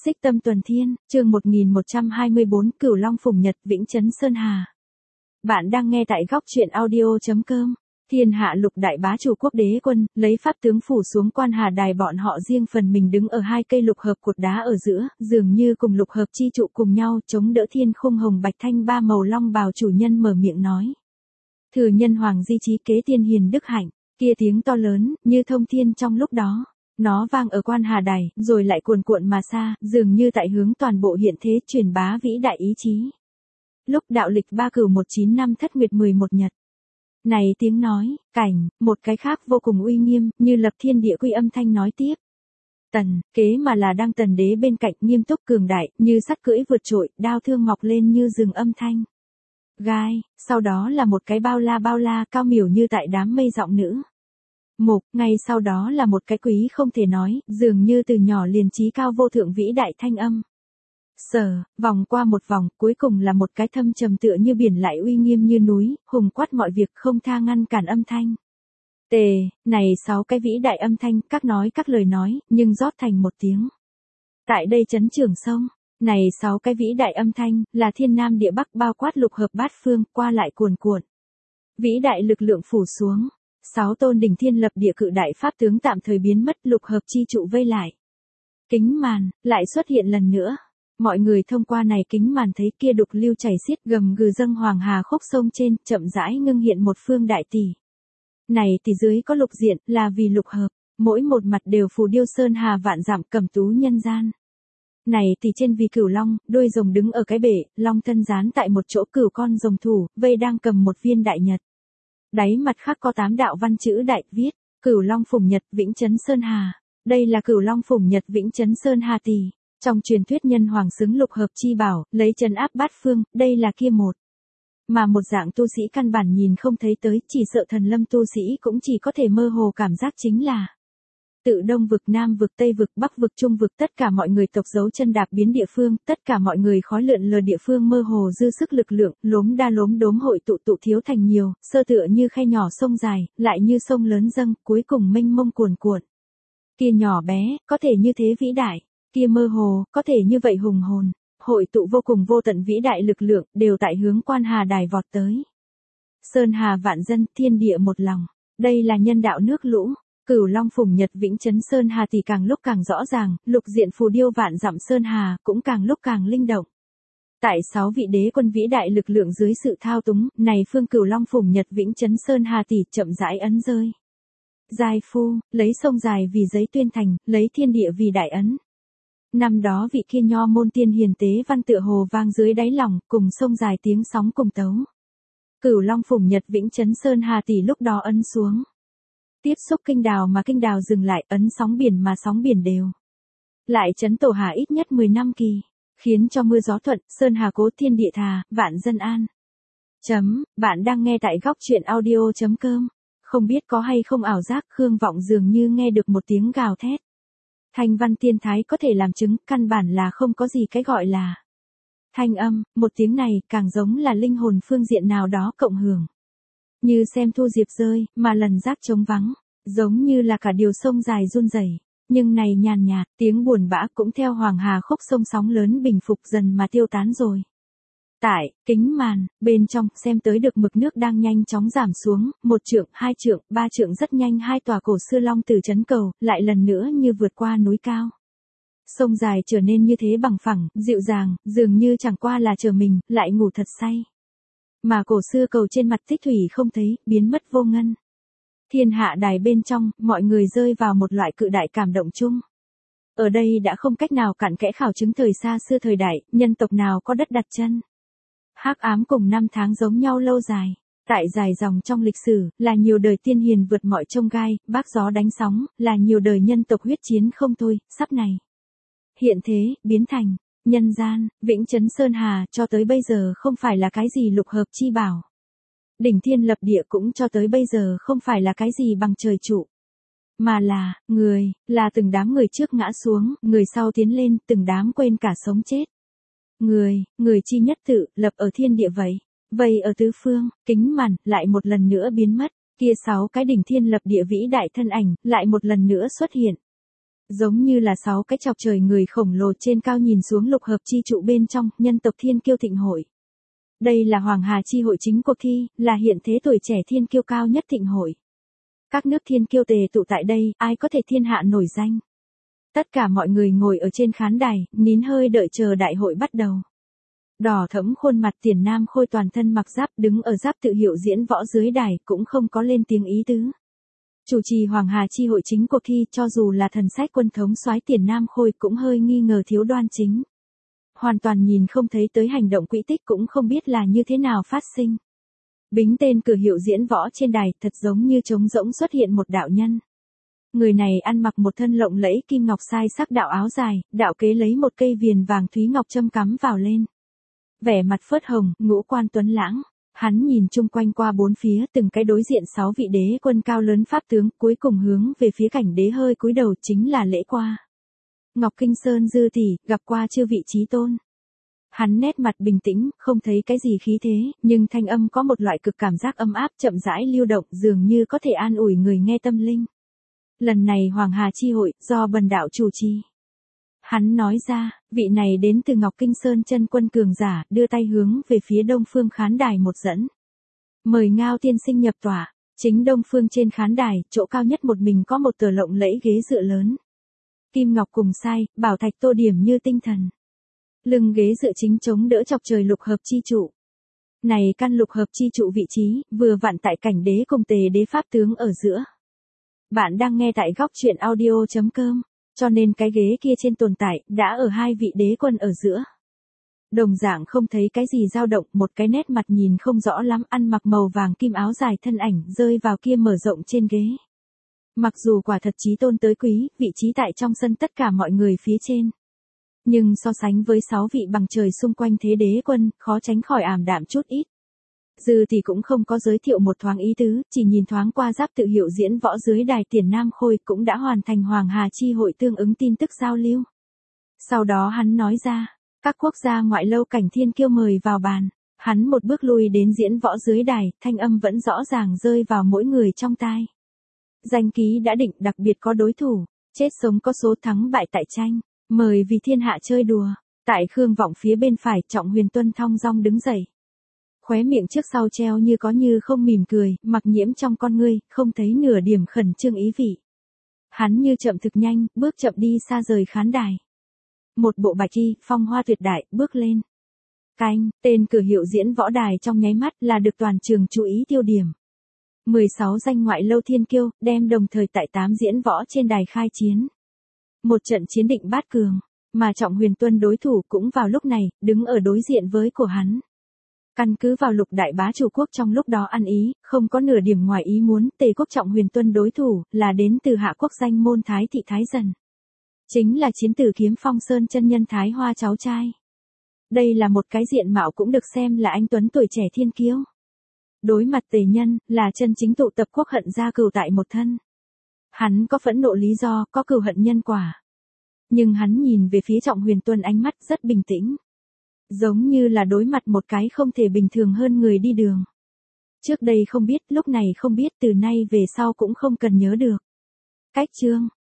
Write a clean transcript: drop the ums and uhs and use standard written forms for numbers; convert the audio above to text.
Xích Tâm Tuần Thiên, chương 1124, Cửu Long Phùng Nhật, Vĩnh Trấn Sơn Hà. Bạn đang nghe tại góc truyện audio.com. Thiên hạ lục đại bá chủ quốc đế quân, lấy pháp tướng phủ xuống Quan Hà Đài, bọn họ riêng phần mình đứng ở hai cây lục hợp cột đá ở giữa, dường như cùng lục hợp chi trụ cùng nhau, chống đỡ thiên khung hồng bạch thanh ba màu long bào. Chủ nhân mở miệng nói. Thừa nhân hoàng di trí kế tiên hiền đức hạnh, kia tiếng to lớn, như thông thiên trong lúc đó. Nó vang ở Quan Hà Đài, rồi lại cuồn cuộn mà xa, dường như tại hướng toàn bộ hiện thế truyền bá vĩ đại ý chí. Lúc đạo lịch 3 Cửu 19 năm Thất Nguyệt 11 Nhật. Này tiếng nói, cảnh, một cái khác vô cùng uy nghiêm, như lập thiên địa quy âm thanh nói tiếp. Tần, kế mà là đang tần đế bên cạnh, nghiêm túc cường đại, như sắt cưỡi vượt trội, đao thương mọc lên như rừng âm thanh. Gai, sau đó là một cái bao la, cao miểu như tại đám mây giọng nữ. Mục, ngay sau đó là một cái quý không thể nói, dường như từ nhỏ liền trí cao vô thượng vĩ đại thanh âm. Sở, vòng qua một vòng, cuối cùng là một cái thâm trầm tựa như biển lại uy nghiêm như núi, hùng quát mọi việc không tha ngăn cản âm thanh. Tề, này 6 cái vĩ đại âm thanh, các nói các lời nói, nhưng rót thành một tiếng. Tại đây trấn Trường Sông, này 6 cái vĩ đại âm thanh, là thiên nam địa bắc bao quát lục hợp bát phương, qua lại cuồn cuộn. Vĩ đại lực lượng phủ xuống. 6 tôn đỉnh thiên lập địa cự đại pháp tướng tạm thời biến mất, lục hợp chi trụ vây lại. Kính màn, lại xuất hiện lần nữa. Mọi người thông qua này kính màn thấy kia đục lưu chảy xiết gầm gừ dâng hoàng hà khúc sông trên, chậm rãi ngưng hiện một phương đại tỷ. Này tỷ dưới có lục diện, là vì lục hợp, mỗi một mặt đều phù điêu sơn hà vạn dặm cầm tú nhân gian. Này tỷ trên vì cửu long, đôi rồng đứng ở cái bể, long thân dán tại một chỗ, cửu con rồng thủ, vây đang cầm một viên đại nhật. Đáy mặt khác có 8 đạo văn chữ đại, viết, Cửu Long Phùng Nhật, Vĩnh Trấn Sơn Hà. Đây là Cửu Long Phùng Nhật, Vĩnh Trấn Sơn Hà tỷ. Trong truyền thuyết nhân hoàng xứng lục hợp chi bảo, lấy trấn áp bát phương, đây là kia một. Mà một dạng tu sĩ căn bản nhìn không thấy tới, chỉ sợ thần lâm tu sĩ cũng chỉ có thể mơ hồ cảm giác chính là. Tự Đông vực, Nam vực, Tây vực, Bắc vực, Trung vực, tất cả mọi người tộc dấu chân đạp biến địa phương, tất cả mọi người khói lượn lờ địa phương mơ hồ dư sức lực lượng, lốm đa lốm đốm hội tụ thiếu thành nhiều, sơ tựa như khe nhỏ sông dài, lại như sông lớn dâng, cuối cùng mênh mông cuồn cuộn. Kia nhỏ bé, có thể như thế vĩ đại, kia mơ hồ, có thể như vậy hùng hồn, hội tụ vô cùng vô tận vĩ đại lực lượng, đều tại hướng Quan Hà Đài vọt tới. Sơn Hà vạn dân, thiên địa một lòng, đây là nhân đạo nước lũ. Cửu Long Phùng Nhật, Vĩnh Trấn Sơn Hà thì càng lúc càng rõ ràng, lục diện phù điêu vạn dặm Sơn Hà cũng càng lúc càng linh động. Tại 6 vị đế quân vĩ đại lực lượng dưới sự thao túng, này phương Cửu Long Phùng Nhật, Vĩnh Trấn Sơn Hà tỷ chậm rãi ấn rơi. Giai phu, lấy sông dài vì giấy tuyên thành, lấy thiên địa vì đại ấn. Năm đó vị kia nho môn tiên hiền tế văn tựa hồ vang dưới đáy lòng, cùng sông dài tiếng sóng cùng tấu. Cửu Long Phùng Nhật, Vĩnh Trấn Sơn Hà tỷ lúc đó ấn xuống. Tiếp xúc kinh đào mà kinh đào dừng lại, ấn sóng biển mà sóng biển đều. Lại trấn tổ hà ít nhất 10 năm kỳ, khiến cho mưa gió thuận, sơn hà cố, thiên địa thà, vạn dân an. Bạn đang nghe tại góc truyện audio.com. Không biết có hay không ảo giác, Khương Vọng dường như nghe được một tiếng gào thét. Thanh văn tiên thái có thể làm chứng, căn bản là không có gì cái gọi là thanh âm, một tiếng này càng giống là linh hồn phương diện nào đó cộng hưởng. Như xem thu diệp rơi, mà lần giác trống vắng, giống như là cả điều sông dài run rẩy, nhưng này nhàn nhạt, tiếng buồn bã cũng theo hoàng hà khúc sông sóng lớn bình phục dần mà tiêu tán rồi. Tại, kính màn, bên trong, xem tới được mực nước đang nhanh chóng giảm xuống, 1 trượng, 2 trượng, 3 trượng rất nhanh, 2 tòa cổ xưa long từ trấn cầu, lại lần nữa như vượt qua núi cao. Sông dài trở nên như thế bằng phẳng, dịu dàng, dường như chẳng qua là chờ mình, lại ngủ thật say. Mà cổ xưa cầu trên mặt tích thủy không thấy, biến mất vô ngân. Thiên hạ đài bên trong, mọi người rơi vào một loại cự đại cảm động chung. Ở đây đã không cách nào cặn kẽ khảo chứng thời xa xưa thời đại, nhân tộc nào có đất đặt chân. Hắc ám cùng năm tháng giống nhau lâu dài. Tại dài dòng trong lịch sử, là nhiều đời tiên hiền vượt mọi chông gai, bác gió đánh sóng, là nhiều đời nhân tộc huyết chiến không thôi, sắp này. Hiện thế, biến thành. Nhân gian, Vĩnh Trấn Sơn Hà cho tới bây giờ không phải là cái gì lục hợp chi bảo. Đỉnh thiên lập địa cũng cho tới bây giờ không phải là cái gì bằng trời trụ. Mà là từng đám người trước ngã xuống, người sau tiến lên, từng đám quên cả sống chết. Người chi nhất tự, lập ở thiên địa vậy ở tứ phương, kính màn, lại một lần nữa biến mất, kia 6 cái đỉnh thiên lập địa vĩ đại thân ảnh, lại một lần nữa xuất hiện. Giống như là 6 cái chọc trời người khổng lồ trên cao nhìn xuống lục hợp chi trụ bên trong, nhân tộc thiên kiêu thịnh hội. Đây là Hoàng Hà chi hội chính cuộc thi, là hiện thế tuổi trẻ thiên kiêu cao nhất thịnh hội. Các nước thiên kiêu tề tụ tại đây, ai có thể thiên hạ nổi danh. Tất cả mọi người ngồi ở trên khán đài, nín hơi đợi chờ đại hội bắt đầu. Đỏ thẫm khuôn mặt Tiền Nam Khôi toàn thân mặc giáp đứng ở giáp tự hiệu diễn võ dưới đài cũng không có lên tiếng ý tứ. Chủ trì Hoàng Hà chi hội chính cuộc thi cho dù là thần sách quân thống soái Tiền Nam Khôi cũng hơi nghi ngờ thiếu đoan chính. Hoàn toàn nhìn không thấy tới hành động quỹ tích cũng không biết là như thế nào phát sinh. Bính tên cử hiệu diễn võ trên đài thật giống như trống rỗng xuất hiện một đạo nhân. Người này ăn mặc một thân lộng lẫy kim ngọc sai sắc đạo áo dài, đạo kế lấy một cây viền vàng thúy ngọc châm cắm vào lên. Vẻ mặt phớt hồng, ngũ quan tuấn lãng. Hắn nhìn chung quanh qua bốn phía từng cái đối diện 6 vị đế quân cao lớn pháp tướng cuối cùng hướng về phía cảnh đế hơi cúi đầu chính là lễ qua. Ngọc Kinh Sơn dư tỷ, gặp qua chư vị chí tôn. Hắn nét mặt bình tĩnh, không thấy cái gì khí thế, nhưng thanh âm có một loại cực cảm giác ấm áp chậm rãi lưu động dường như có thể an ủi người nghe tâm linh. Lần này Hoàng Hà chi hội, do bần đạo chủ trì. Hắn nói ra, vị này đến từ Ngọc Kinh Sơn chân quân cường giả, đưa tay hướng về phía đông phương khán đài một dẫn. Mời Ngao tiên sinh nhập tòa, chính đông phương trên khán đài, chỗ cao nhất một mình có một tờ lộng lẫy ghế dựa lớn. Kim ngọc cùng sai, bảo thạch tô điểm như tinh thần. Lưng ghế dựa chính chống đỡ chọc trời lục hợp chi trụ. Này căn lục hợp chi trụ vị trí, vừa vặn tại cảnh đế cùng tề đế pháp tướng ở giữa. Bạn đang nghe tại góc truyện audio.com. Cho nên cái ghế kia trên tồn tại, đã ở hai vị đế quân ở giữa. Đồng dạng không thấy cái gì dao động, một cái nét mặt nhìn không rõ lắm ăn mặc màu vàng kim áo dài thân ảnh rơi vào kia mở rộng trên ghế. Mặc dù quả thật chí tôn tới quý, vị trí tại trong sân tất cả mọi người phía trên. Nhưng so sánh với 6 vị bằng trời xung quanh thế đế quân, khó tránh khỏi ảm đạm chút ít. Dư thì cũng không có giới thiệu một thoáng ý tứ, chỉ nhìn thoáng qua giáp tự hiệu diễn võ dưới đài Tiền Nam Khôi cũng đã hoàn thành Hoàng Hà chi hội tương ứng tin tức giao lưu. Sau đó hắn nói ra, các quốc gia ngoại lâu cảnh thiên kiêu mời vào bàn. Hắn một bước lui đến diễn võ dưới đài, thanh âm vẫn rõ ràng rơi vào mỗi người trong tai. Danh ký đã định, đặc biệt có đối thủ, chết sống có số thắng bại tại tranh, mời vì thiên hạ chơi đùa. Tại Khương Vọng phía bên phải, Trọng Huyền Tuân thong dong đứng dậy. Khóe miệng trước sau treo như có như không mỉm cười, mặc nhiễm trong con ngươi, không thấy nửa điểm khẩn trương ý vị. Hắn như chậm thực nhanh, bước chậm đi xa rời khán đài. Một bộ bạch y, phong hoa tuyệt đại, bước lên. Canh, tên cử hiệu diễn võ đài trong nháy mắt là được toàn trường chú ý tiêu điểm. 16 danh ngoại lâu thiên kiêu, đem đồng thời tại 8 diễn võ trên đài khai chiến. Một trận chiến định bát cường, mà Trọng Huyền Tuân đối thủ cũng vào lúc này, đứng ở đối diện với của hắn. Căn cứ vào lục đại bá chủ quốc trong lúc đó ăn ý, không có nửa điểm ngoài ý muốn, Tề quốc Trọng Huyền Tuân đối thủ, là đến từ hạ quốc danh môn Thái Thị Thái Dần. Chính là chiến tử Kiếm Phong Sơn chân nhân Thái Hoa cháu trai. Đây là một cái diện mạo cũng được xem là anh tuấn tuổi trẻ thiên kiêu. Đối mặt Tề nhân, là chân chính tụ tập quốc hận gia cừu tại một thân. Hắn có phẫn nộ lý do, có cừu hận nhân quả. Nhưng hắn nhìn về phía Trọng Huyền Tuân ánh mắt rất bình tĩnh. Giống như là đối mặt một cái không thể bình thường hơn người đi đường. Trước đây không biết, lúc này không biết, từ nay về sau cũng không cần nhớ được. Cách chương